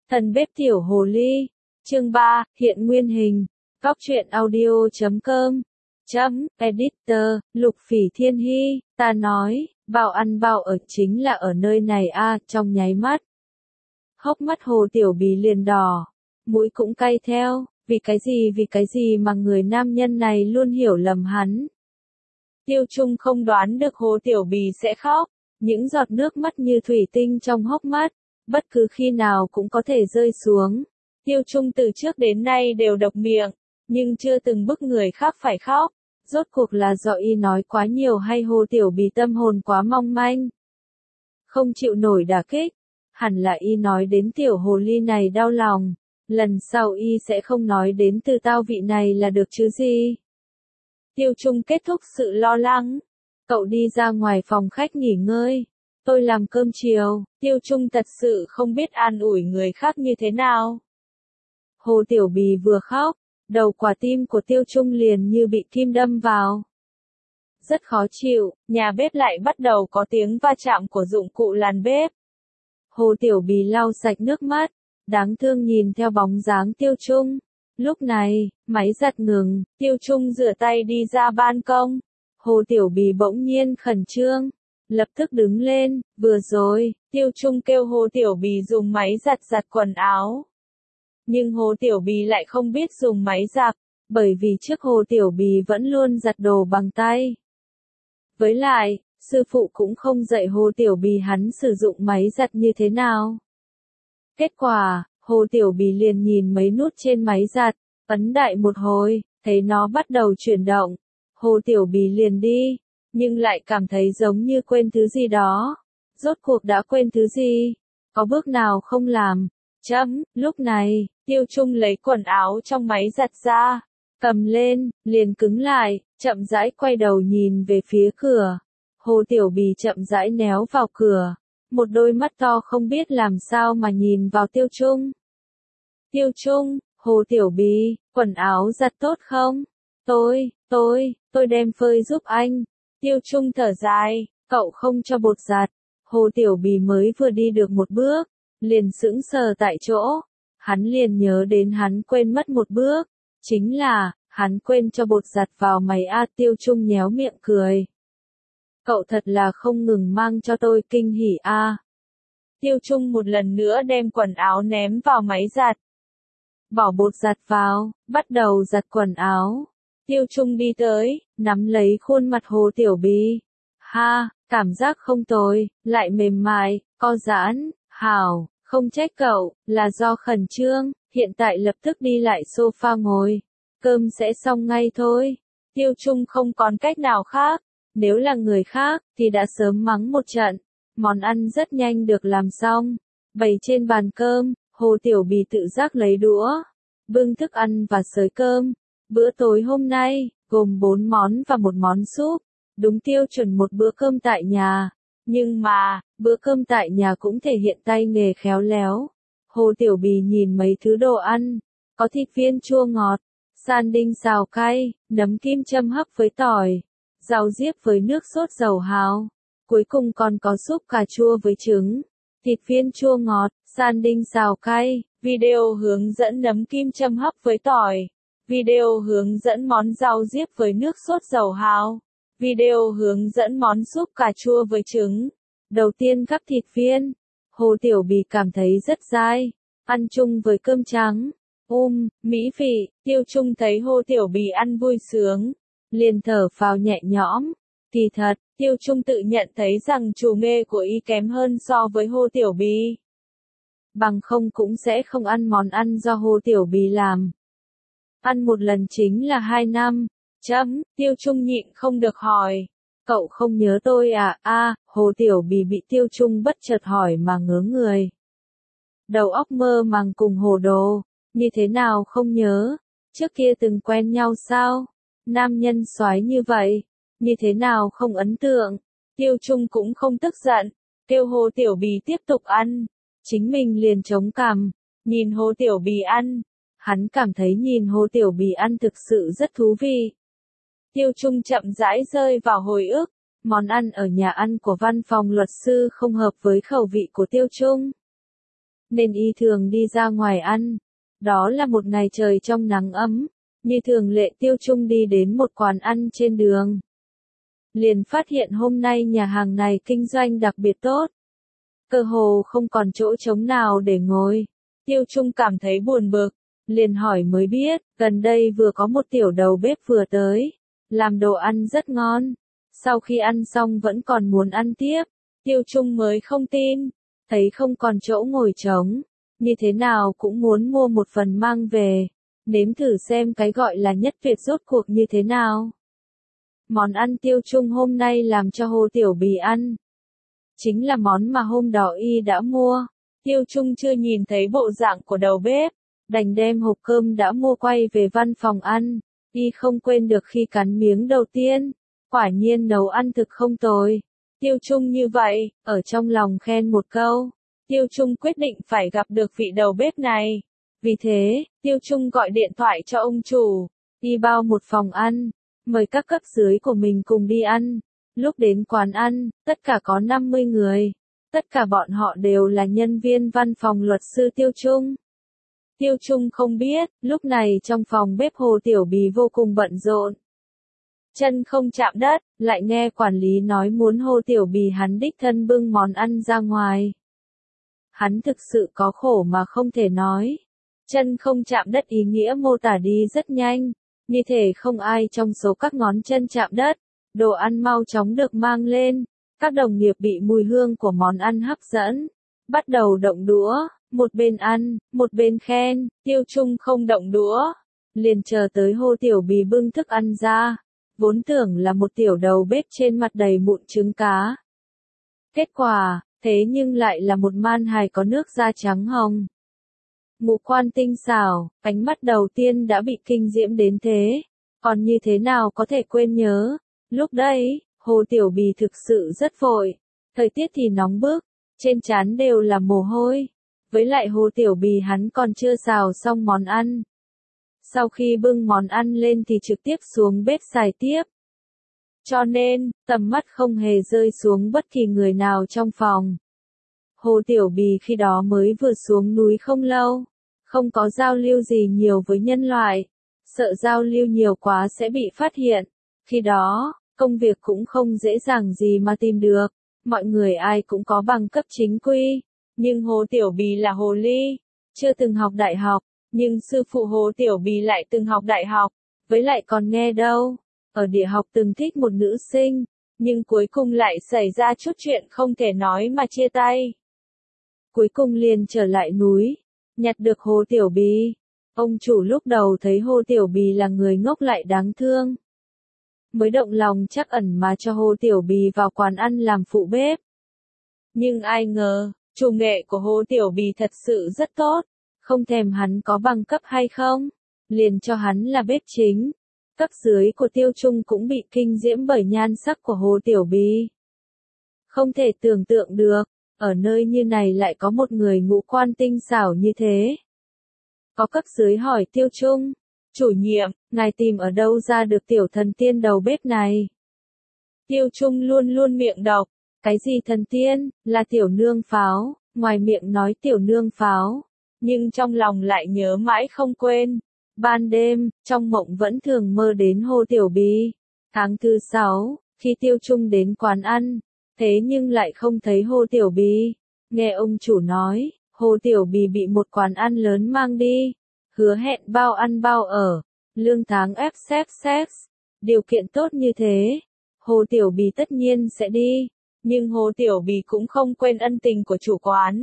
Thần bếp tiểu hồ ly. Chương 3, hiện nguyên hình. Góc truyện audio.com. Editor, Lục Phỉ Thiên Hy, ta nói, bảo ăn bảo ở chính là ở nơi này trong nháy mắt. Hốc mắt Hồ Tiểu Bì liền đỏ, mũi cũng cay theo, vì cái gì mà người nam nhân này luôn hiểu lầm hắn. Tiêu Trung không đoán được Hồ Tiểu Bì sẽ khóc, những giọt nước mắt như thủy tinh trong hốc mắt, bất cứ khi nào cũng có thể rơi xuống. Tiêu Trung từ trước đến nay đều độc miệng, nhưng chưa từng bức người khác phải khóc. Rốt cuộc là do y nói quá nhiều hay Hồ Tiểu Bì tâm hồn quá mong manh, không chịu nổi đả kích. Hẳn là y nói đến tiểu hồ ly này đau lòng, lần sau y sẽ không nói đến từ tao vị này là được chứ gì. Tiêu Trung kết thúc sự lo lắng, cậu đi ra ngoài phòng khách nghỉ ngơi. Tôi làm cơm chiều. Tiêu Trung thật sự không biết an ủi người khác như thế nào. Hồ Tiểu Bì vừa khóc, đầu quả tim của Tiêu Trung liền như bị kim đâm vào. Rất khó chịu, nhà bếp lại bắt đầu có tiếng va chạm của dụng cụ làn bếp. Hồ Tiểu Bì lau sạch nước mắt, đáng thương nhìn theo bóng dáng Tiêu Trung. Lúc này, máy giặt ngừng, Tiêu Trung rửa tay đi ra ban công. Hồ Tiểu Bì bỗng nhiên khẩn trương, lập tức đứng lên. Vừa rồi, Tiêu Trung kêu Hồ Tiểu Bì dùng máy giặt giặt quần áo. Nhưng Hồ Tiểu Bì lại không biết dùng máy giặt, bởi vì trước Hồ Tiểu Bì vẫn luôn giặt đồ bằng tay. Với lại, sư phụ cũng không dạy Hồ Tiểu Bì hắn sử dụng máy giặt như thế nào. Kết quả, Hồ Tiểu Bì liền nhìn mấy nút trên máy giặt, ấn đại một hồi, thấy nó bắt đầu chuyển động. Hồ Tiểu Bì liền đi, nhưng lại cảm thấy giống như quên thứ gì đó. Rốt cuộc đã quên thứ gì? Có bước nào không làm? Lúc này, Tiêu Trung lấy quần áo trong máy giặt ra, cầm lên, liền cứng lại, chậm rãi quay đầu nhìn về phía cửa. Hồ Tiểu Bì chậm rãi néo vào cửa, một đôi mắt to không biết làm sao mà nhìn vào Tiêu Trung. Tiêu Trung, Hồ Tiểu Bì, quần áo giặt tốt không? Tôi đem phơi giúp anh. Tiêu Trung thở dài, cậu không cho bột giặt. Hồ Tiểu Bì mới vừa đi được một bước, liền sững sờ tại chỗ. Hắn liền nhớ đến hắn quên mất một bước, chính là, hắn quên cho bột giặt vào máy Tiêu Trung nhéo miệng cười. Cậu thật là không ngừng mang cho tôi kinh hỉ Tiêu Trung một lần nữa đem quần áo ném vào máy giặt. Bỏ bột giặt vào, bắt đầu giặt quần áo. Tiêu Trung đi tới, nắm lấy khuôn mặt Hồ Tiểu Bì. Cảm giác không tồi, lại mềm mại, co giãn, hảo, không trách cậu, là do khẩn trương, hiện tại lập tức đi lại sofa ngồi. Cơm sẽ xong ngay thôi. Tiêu Trung không còn cách nào khác, nếu là người khác, thì đã sớm mắng một trận. Món ăn rất nhanh được làm xong, bày trên bàn cơm, Hồ Tiểu Bì tự giác lấy đũa, bưng thức ăn và xới cơm. Bữa tối hôm nay, gồm 4 món và một món súp, đúng tiêu chuẩn một bữa cơm tại nhà. Nhưng mà, bữa cơm tại nhà cũng thể hiện tay nghề khéo léo. Hồ Tiểu Bì nhìn mấy thứ đồ ăn, có thịt viên chua ngọt, san đinh xào cay, nấm kim châm hấp với tỏi, rau diếp với nước sốt dầu hào. Cuối cùng còn có súp cà chua với trứng, thịt viên chua ngọt, san đinh xào cay. Video hướng dẫn nấm kim châm hấp với tỏi. Video hướng dẫn món rau diếp với nước sốt dầu hào. Video hướng dẫn món súp cà chua với trứng. Đầu tiên gắp thịt viên. Hồ Tiểu Bì cảm thấy rất dai, ăn chung với cơm trắng. Mỹ vị. Tiêu Trung thấy Hồ Tiểu Bì ăn vui sướng, liền thở phào nhẹ nhõm. Kỳ thật, Tiêu Trung tự nhận thấy rằng trù nghề của y kém hơn so với Hồ Tiểu Bì. Bằng không cũng sẽ không ăn món ăn do Hồ Tiểu Bì làm. Ăn một lần chính là 2 năm. Tiêu Trung nhịn không được hỏi. Cậu không nhớ tôi Hồ Tiểu Bì bị Tiêu Trung bất chợt hỏi mà ngớ người. Đầu óc mơ màng cùng hồ đồ. Như thế nào không nhớ? Trước kia từng quen nhau sao? Nam nhân soái như vậy, như thế nào không ấn tượng? Tiêu Trung cũng không tức giận, kêu Hồ Tiểu Bì tiếp tục ăn. Chính mình liền chống cằm, nhìn Hồ Tiểu Bì ăn. Hắn cảm thấy nhìn Hồ Tiểu Bì ăn thực sự rất thú vị. Tiêu Trung chậm rãi rơi vào hồi ức. Món ăn ở nhà ăn của văn phòng luật sư không hợp với khẩu vị của Tiêu Trung. nên y thường đi ra ngoài ăn. Đó là một ngày trời trong nắng ấm, như thường lệ Tiêu Trung đi đến một quán ăn trên đường. Liền phát hiện hôm nay nhà hàng này kinh doanh đặc biệt tốt. Cơ hồ không còn chỗ trống nào để ngồi. Tiêu Trung cảm thấy buồn bực, liền hỏi mới biết, gần đây vừa có một tiểu đầu bếp vừa tới, làm đồ ăn rất ngon. Sau khi ăn xong vẫn còn muốn ăn tiếp, Tiêu Trung mới không tin, thấy không còn chỗ ngồi trống, như thế nào cũng muốn mua một phần mang về, nếm thử xem cái gọi là nhất Việt rốt cuộc như thế nào. Món ăn Tiêu Trung hôm nay làm cho Hồ Tiểu Bì ăn, chính là món mà hôm đó y đã mua. Tiêu Trung chưa nhìn thấy bộ dạng của đầu bếp, đành đem hộp cơm đã mua quay về văn phòng ăn. Y không quên được khi cắn miếng đầu tiên, quả nhiên nấu ăn thực không tồi. Tiêu Trung như vậy, ở trong lòng khen một câu. Tiêu Trung quyết định phải gặp được vị đầu bếp này. Vì thế, Tiêu Trung gọi điện thoại cho ông chủ, đi bao một phòng ăn, mời các cấp dưới của mình cùng đi ăn. Lúc đến quán ăn, tất cả có 50 người. Tất cả bọn họ đều là nhân viên văn phòng luật sư Tiêu Trung. Tiêu Trung không biết, lúc này trong phòng bếp Hồ Tiểu Bì vô cùng bận rộn. Chân không chạm đất, lại nghe quản lý nói muốn Hồ Tiểu Bì hắn đích thân bưng món ăn ra ngoài. Hắn thực sự có khổ mà không thể nói. Chân không chạm đất ý nghĩa mô tả đi rất nhanh, như thể không ai trong số các ngón chân chạm đất. Đồ ăn mau chóng được mang lên, các đồng nghiệp bị mùi hương của món ăn hấp dẫn, bắt đầu động đũa, một bên ăn, một bên khen. Tiêu Trung không động đũa, liền chờ tới Hồ Tiểu Bì bưng thức ăn ra, vốn tưởng là một tiểu đầu bếp trên mặt đầy mụn trứng cá. Kết quả, thế nhưng lại là một man hài có nước da trắng hồng. Ngũ quan tinh xảo, ánh mắt đầu tiên đã bị kinh diễm đến thế, còn như thế nào có thể quên nhớ. Lúc đấy, Hồ Tiểu Bì thực sự rất vội, thời tiết thì nóng bức, trên trán đều là mồ hôi, với lại Hồ Tiểu Bì hắn còn chưa xào xong món ăn. Sau khi bưng món ăn lên thì trực tiếp xuống bếp xài tiếp. Cho nên, tầm mắt không hề rơi xuống bất kỳ người nào trong phòng. Hồ Tiểu Bì khi đó mới vừa xuống núi không lâu, không có giao lưu gì nhiều với nhân loại, sợ giao lưu nhiều quá sẽ bị phát hiện. Khi đó, công việc cũng không dễ dàng gì mà tìm được, mọi người ai cũng có bằng cấp chính quy, nhưng Hồ Tiểu Bì là hồ ly, chưa từng học đại học, nhưng sư phụ Hồ Tiểu Bì lại từng học đại học, với lại còn nghe đâu, ở địa học từng thích một nữ sinh, nhưng cuối cùng lại xảy ra chút chuyện không thể nói mà chia tay. Cuối cùng liền trở lại núi, nhặt được Hồ Tiểu Bì. Ông chủ lúc đầu thấy Hồ Tiểu Bì là người ngốc lại đáng thương, mới động lòng trắc ẩn mà cho Hồ Tiểu Bì vào quán ăn làm phụ bếp. Nhưng ai ngờ, chủ nghệ của Hồ Tiểu Bì thật sự rất tốt, không thèm hắn có bằng cấp hay không, liền cho hắn là bếp chính. Cấp dưới của Tiêu Trung cũng bị kinh diễm bởi nhan sắc của Hồ Tiểu Bì. Không thể tưởng tượng được, ở nơi như này lại có một người ngũ quan tinh xảo như thế. Có cấp dưới hỏi Tiêu Trung, chủ nhiệm, ngài tìm ở đâu ra được tiểu thần tiên đầu bếp này? Tiêu Trung luôn luôn miệng độc, cái gì thần tiên, là tiểu nương pháo, ngoài miệng nói tiểu nương pháo, nhưng trong lòng lại nhớ mãi không quên. Ban đêm, trong mộng vẫn thường mơ đến Hồ Tiểu Bì. Tháng thứ 6, khi Tiêu Trung đến quán ăn, thế nhưng lại không thấy Hồ Tiểu Bì. Nghe ông chủ nói, Hồ Tiểu Bì bị một quán ăn lớn mang đi, hứa hẹn bao ăn bao ở, lương tháng FSS, điều kiện tốt như thế. Hồ Tiểu Bì tất nhiên sẽ đi, nhưng Hồ Tiểu Bì cũng không quên ân tình của chủ quán.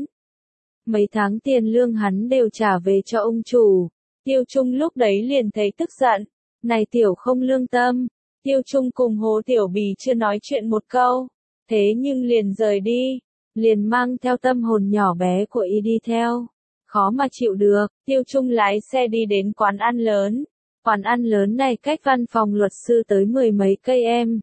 Mấy tháng tiền lương hắn đều trả về cho ông chủ. Tiêu Trung lúc đấy liền thấy tức giận, này tiểu không lương tâm. Tiêu Trung cùng Hồ Tiểu Bì chưa nói chuyện một câu, thế nhưng liền rời đi, liền mang theo tâm hồn nhỏ bé của y đi theo. Khó mà chịu được, Tiêu Trung lái xe đi đến quán ăn lớn. Quán ăn lớn này cách văn phòng luật sư tới 10 mấy cây em.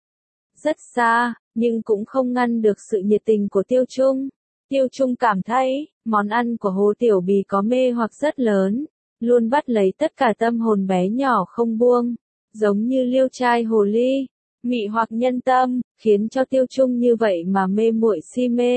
Rất xa, nhưng cũng không ngăn được sự nhiệt tình của Tiêu Trung. Tiêu Trung cảm thấy, món ăn của Hồ Tiểu Bì có mê hoặc rất lớn, luôn bắt lấy tất cả tâm hồn bé nhỏ không buông, giống như liêu trai hồ ly, mị hoặc nhân tâm, khiến cho Tiêu Trung như vậy mà mê muội si mê.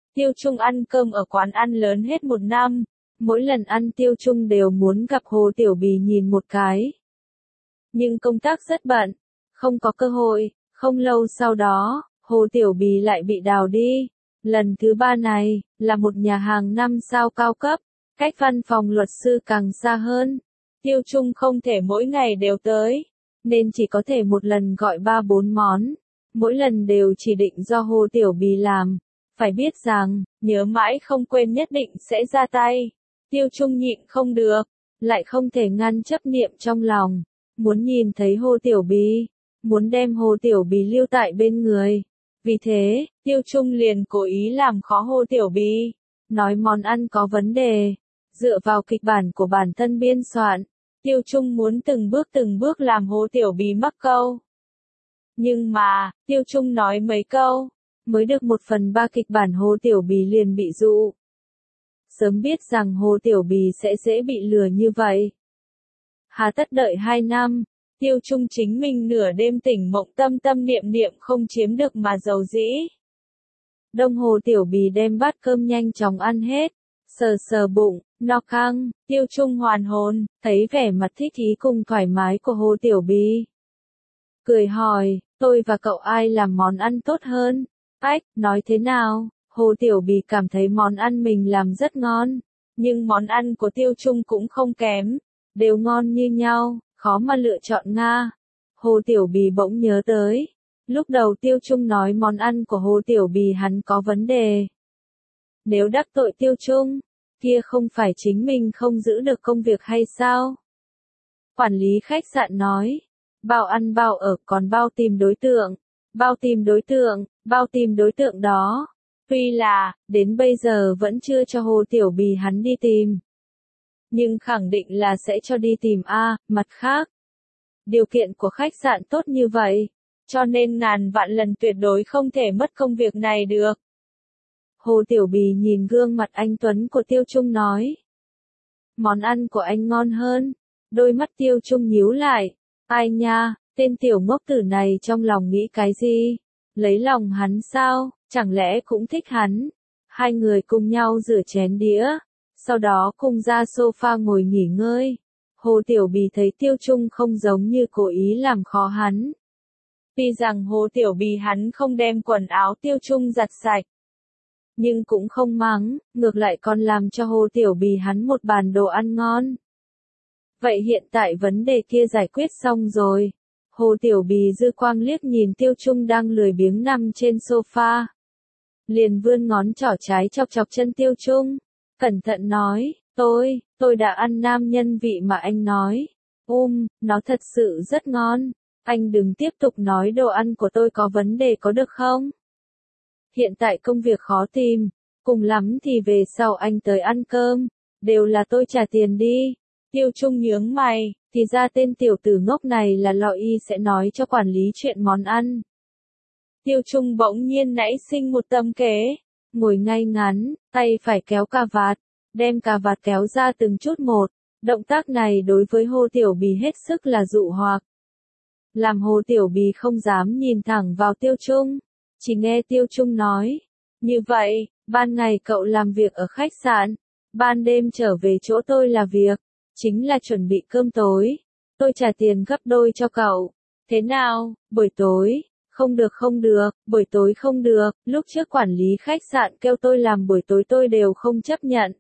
Tiêu Trung ăn cơm ở quán ăn lớn hết một năm. Mỗi lần ăn Tiêu Trung đều muốn gặp Hồ Tiểu Bì nhìn một cái. Nhưng công tác rất bận, không có cơ hội. Không lâu sau đó, Hồ Tiểu Bì lại bị đào đi. Lần thứ 3 này, là một nhà hàng 5 sao cao cấp, cách văn phòng luật sư càng xa hơn. Tiêu Trung không thể mỗi ngày đều tới, nên chỉ có thể một lần gọi 3-4 món. Mỗi lần đều chỉ định do Hồ Tiểu Bì làm. Phải biết rằng, nhớ mãi không quên nhất định sẽ ra tay. Tiêu Trung nhịn không được, lại không thể ngăn chấp niệm trong lòng. Muốn nhìn thấy Hồ Tiểu Bì, muốn đem Hồ Tiểu Bì lưu tại bên người. Vì thế, Tiêu Trung liền cố ý làm khó Hồ Tiểu Bì, nói món ăn có vấn đề. Dựa vào kịch bản của bản thân biên soạn, Tiêu Trung muốn từng bước làm Hồ Tiểu Bì mắc câu. Nhưng mà, Tiêu Trung nói mấy câu, mới được 1/3 kịch bản Hồ Tiểu Bì liền bị dụ. Sớm biết rằng Hồ Tiểu Bì sẽ dễ bị lừa như vậy. Hà tất đợi 2 năm, Tiêu Trung chính mình nửa đêm tỉnh mộng tâm niệm không chiếm được mà giàu dĩ. Đông Hồ Tiểu Bì đem bát cơm nhanh chóng ăn hết, sờ bụng, no căng. Tiêu Trung hoàn hồn, thấy vẻ mặt thích ý cùng thoải mái của Hồ Tiểu Bì. Cười hỏi, tôi và cậu ai làm món ăn tốt hơn? Ách, nói thế nào? Hồ Tiểu Bì cảm thấy món ăn mình làm rất ngon, nhưng món ăn của Tiêu Trung cũng không kém, đều ngon như nhau, khó mà lựa chọn nga. Hồ Tiểu Bì bỗng nhớ tới, lúc đầu Tiêu Trung nói món ăn của Hồ Tiểu Bì hắn có vấn đề. Nếu đắc tội Tiêu Trung, kia không phải chính mình không giữ được công việc hay sao? Quản lý khách sạn nói, bao ăn bao ở còn bao tìm đối tượng, bao tìm đối tượng đó. Tuy là, đến bây giờ vẫn chưa cho Hồ Tiểu Bì hắn đi tìm. Nhưng khẳng định là sẽ cho đi tìm mặt khác. Điều kiện của khách sạn tốt như vậy, cho nên ngàn vạn lần tuyệt đối không thể mất công việc này được. Hồ Tiểu Bì nhìn gương mặt anh Tuấn của Tiêu Trung nói. Món ăn của anh ngon hơn. Đôi mắt Tiêu Trung nhíu lại. Ai nha, tên tiểu ngốc tử này trong lòng nghĩ cái gì? Lấy lòng hắn sao? Chẳng lẽ cũng thích hắn? Hai người cùng nhau rửa chén đĩa, sau đó cùng ra sofa ngồi nghỉ ngơi. Hồ Tiểu Bì thấy Tiêu Trung không giống như cố ý làm khó hắn. Tuy rằng Hồ Tiểu Bì hắn không đem quần áo Tiêu Trung giặt sạch, nhưng cũng không mắng, ngược lại còn làm cho Hồ Tiểu Bì hắn một bàn đồ ăn ngon. Vậy hiện tại vấn đề kia giải quyết xong rồi. Hồ Tiểu Bì dư quang liếc nhìn Tiêu Trung đang lười biếng nằm trên sofa. Liền vươn ngón trỏ trái chọc chân Tiêu Trung. Cẩn thận nói, tôi đã ăn nam nhân vị mà anh nói. Nó thật sự rất ngon. Anh đừng tiếp tục nói đồ ăn của tôi có vấn đề có được không? Hiện tại công việc khó tìm, cùng lắm thì về sau anh tới ăn cơm, đều là tôi trả tiền đi. Tiêu Trung nhướng mày, thì ra tên tiểu tử ngốc này là lo y sẽ nói cho quản lý chuyện món ăn. Tiêu Trung bỗng nhiên nảy sinh một tâm kế, ngồi ngay ngắn, tay phải kéo cà vạt, đem cà vạt kéo ra từng chút một. Động tác này đối với Hồ Tiểu Bì hết sức là dụ hoặc. Làm Hồ Tiểu Bì không dám nhìn thẳng vào Tiêu Trung, chỉ nghe Tiêu Trung nói. Như vậy, ban ngày cậu làm việc ở khách sạn, ban đêm trở về chỗ tôi là việc, chính là chuẩn bị cơm tối. Tôi trả tiền gấp đôi cho cậu. Thế nào, buổi tối? Không được, buổi tối không được, lúc trước quản lý khách sạn kêu tôi làm buổi tối tôi đều không chấp nhận.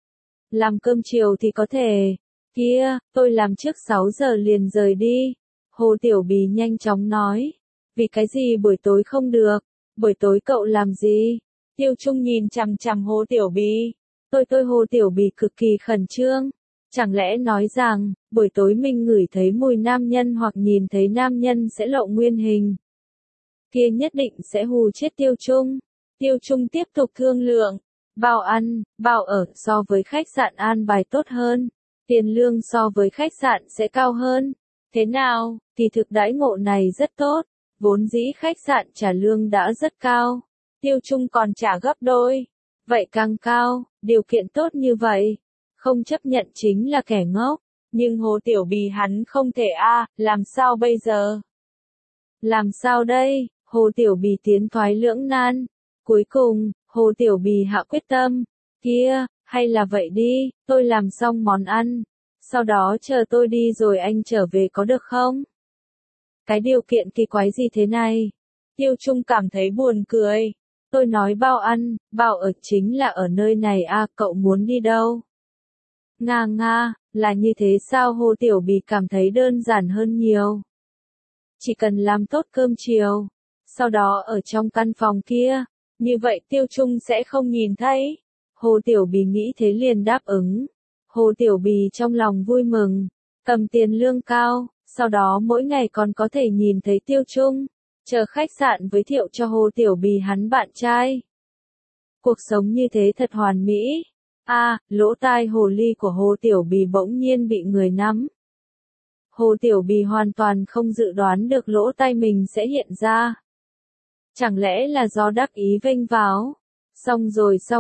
Làm cơm chiều thì có thể. Kia, tôi làm trước 6 giờ liền rời đi. Hồ Tiểu Bì nhanh chóng nói. Vì cái gì buổi tối không được? Buổi tối cậu làm gì? Tiêu Trung nhìn chằm chằm Hồ Tiểu Bì. Tôi Hồ Tiểu Bì cực kỳ khẩn trương. Chẳng lẽ nói rằng, buổi tối mình ngửi thấy mùi nam nhân hoặc nhìn thấy nam nhân sẽ lộ nguyên hình. Kia nhất định sẽ hù chết Tiêu Trung. Tiêu Trung tiếp tục thương lượng. Bao ăn, bao ở so với khách sạn an bài tốt hơn. Tiền lương so với khách sạn sẽ cao hơn. Thế nào, thì thực đãi ngộ này rất tốt. Vốn dĩ khách sạn trả lương đã rất cao. Tiêu Trung còn trả gấp đôi. Vậy càng cao, điều kiện tốt như vậy. Không chấp nhận chính là kẻ ngốc. Nhưng Hồ Tiểu Bì hắn không thể làm sao bây giờ? Làm sao đây? Hồ Tiểu Bì tiến thoái lưỡng nan. Cuối cùng, Hồ Tiểu Bì hạ quyết tâm. Kia, hay là vậy đi, tôi làm xong món ăn. Sau đó chờ tôi đi rồi anh trở về có được không? Cái điều kiện kỳ quái gì thế này? Tiêu Trung cảm thấy buồn cười. Tôi nói bao ăn, bao ở chính là ở nơi này à, cậu muốn đi đâu? Nga nga, là như thế sao? Hồ Tiểu Bì cảm thấy đơn giản hơn nhiều. Chỉ cần làm tốt cơm chiều, sau đó ở trong căn phòng kia, như vậy Tiêu Trung sẽ không nhìn thấy. Hồ Tiểu Bì nghĩ thế liền đáp ứng. Hồ Tiểu Bì trong lòng vui mừng, cầm tiền lương cao, sau đó mỗi ngày còn có thể nhìn thấy Tiêu Trung, chờ khách sạn giới thiệu cho Hồ Tiểu Bì hắn bạn trai. Cuộc sống như thế thật hoàn mỹ. Lỗ tai hồ ly của Hồ Tiểu Bì bỗng nhiên bị người nắm. Hồ Tiểu Bì hoàn toàn không dự đoán được lỗ tai mình sẽ hiện ra. Chẳng lẽ là do đắc ý vênh váo? Xong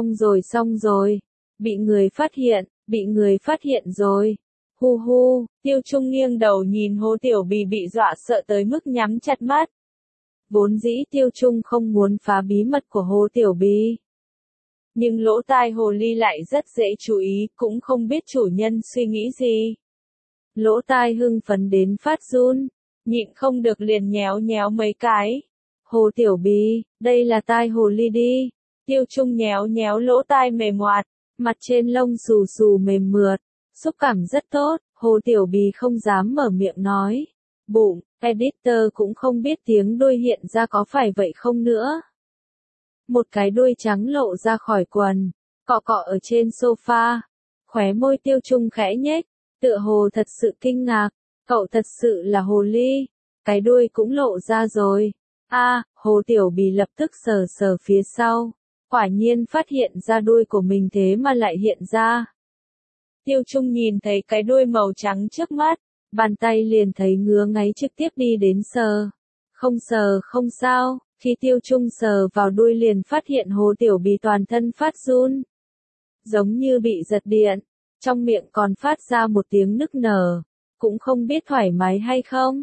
rồi. Bị người phát hiện rồi. Hu hu, Tiêu Trung nghiêng đầu nhìn Hồ Tiểu Bì bị dọa sợ tới mức nhắm chặt mắt. Vốn dĩ Tiêu Trung không muốn phá bí mật của Hồ Tiểu Bì. Nhưng lỗ tai hồ ly lại rất dễ chú ý, cũng không biết chủ nhân suy nghĩ gì. Lỗ tai hưng phấn đến phát run, nhịn không được liền nhéo nhéo mấy cái. Hồ Tiểu Bì, đây là tai hồ ly đi. Tiêu Trung nhéo nhéo lỗ tai mềm ngoạt, mặt trên lông xù xù mềm mượt, xúc cảm rất tốt. Hồ Tiểu Bì không dám mở miệng nói. Bụng, editor cũng không biết tiếng đuôi hiện ra có phải vậy không nữa. Một cái đuôi trắng lộ ra khỏi quần, cọ cọ ở trên sofa. Khóe môi Tiêu Trung khẽ nhếch, tựa hồ thật sự kinh ngạc. Cậu thật sự là hồ ly. Cái đuôi cũng lộ ra rồi. Hồ Tiểu Bì lập tức sờ sờ phía sau. Quả nhiên phát hiện ra đuôi của mình thế mà lại hiện ra. Tiêu Trung nhìn thấy cái đuôi màu trắng trước mắt, bàn tay liền thấy ngứa ngáy trực tiếp đi đến sờ. Không sờ không sao, khi Tiêu Trung sờ vào đuôi liền phát hiện Hồ Tiểu Bì toàn thân phát run. Giống như bị giật điện, trong miệng còn phát ra một tiếng nức nở, cũng không biết thoải mái hay không.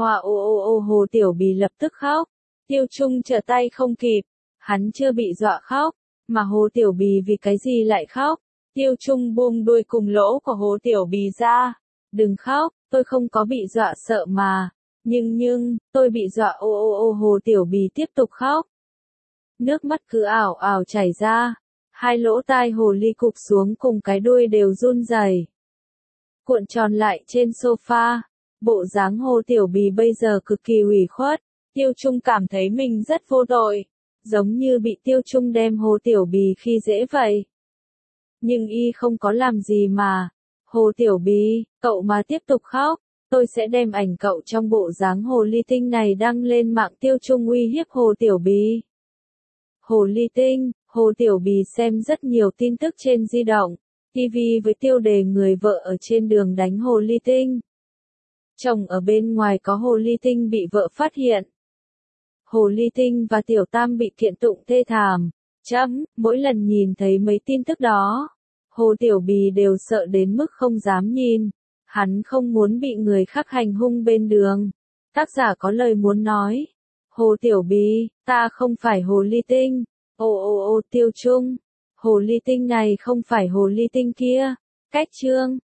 Hồ Tiểu Bì lập tức khóc. Tiêu Trung trở tay không kịp, hắn chưa bị dọa khóc, mà Hồ Tiểu Bì vì cái gì lại khóc? Tiêu Trung buông đuôi cùng lỗ của Hồ Tiểu Bì ra. Đừng khóc, tôi không có bị dọa sợ mà. Nhưng, tôi bị dọa. Hồ Tiểu Bì tiếp tục khóc. Nước mắt cứ ảo ảo chảy ra. Hai lỗ tai hồ ly cụp xuống cùng cái đuôi đều run rẩy, cuộn tròn lại trên sofa. Bộ dáng Hồ Tiểu Bì bây giờ cực kỳ ủy khuất. Tiêu Trung cảm thấy mình rất vô tội, giống như bị Tiêu Trung đem Hồ Tiểu Bì khi dễ vậy. Nhưng y không có làm gì mà. Hồ Tiểu Bì, cậu mà tiếp tục khóc, tôi sẽ đem ảnh cậu trong bộ dáng hồ ly tinh này đăng lên mạng. Tiêu Trung uy hiếp Hồ Tiểu Bì. Hồ ly tinh, Hồ Tiểu Bì xem rất nhiều tin tức trên di động, TV với tiêu đề người vợ ở trên đường đánh hồ ly tinh. Chồng ở bên ngoài có hồ ly tinh bị vợ phát hiện. Hồ ly tinh và tiểu tam bị kiện tụng thê thảm. Mỗi lần nhìn thấy mấy tin tức đó, Hồ Tiểu Bì đều sợ đến mức không dám nhìn. Hắn không muốn bị người khác hành hung bên đường. Tác giả có lời muốn nói. Hồ Tiểu Bì, ta không phải hồ ly tinh. Tiêu Trung, hồ ly tinh này không phải hồ ly tinh kia. Cách chương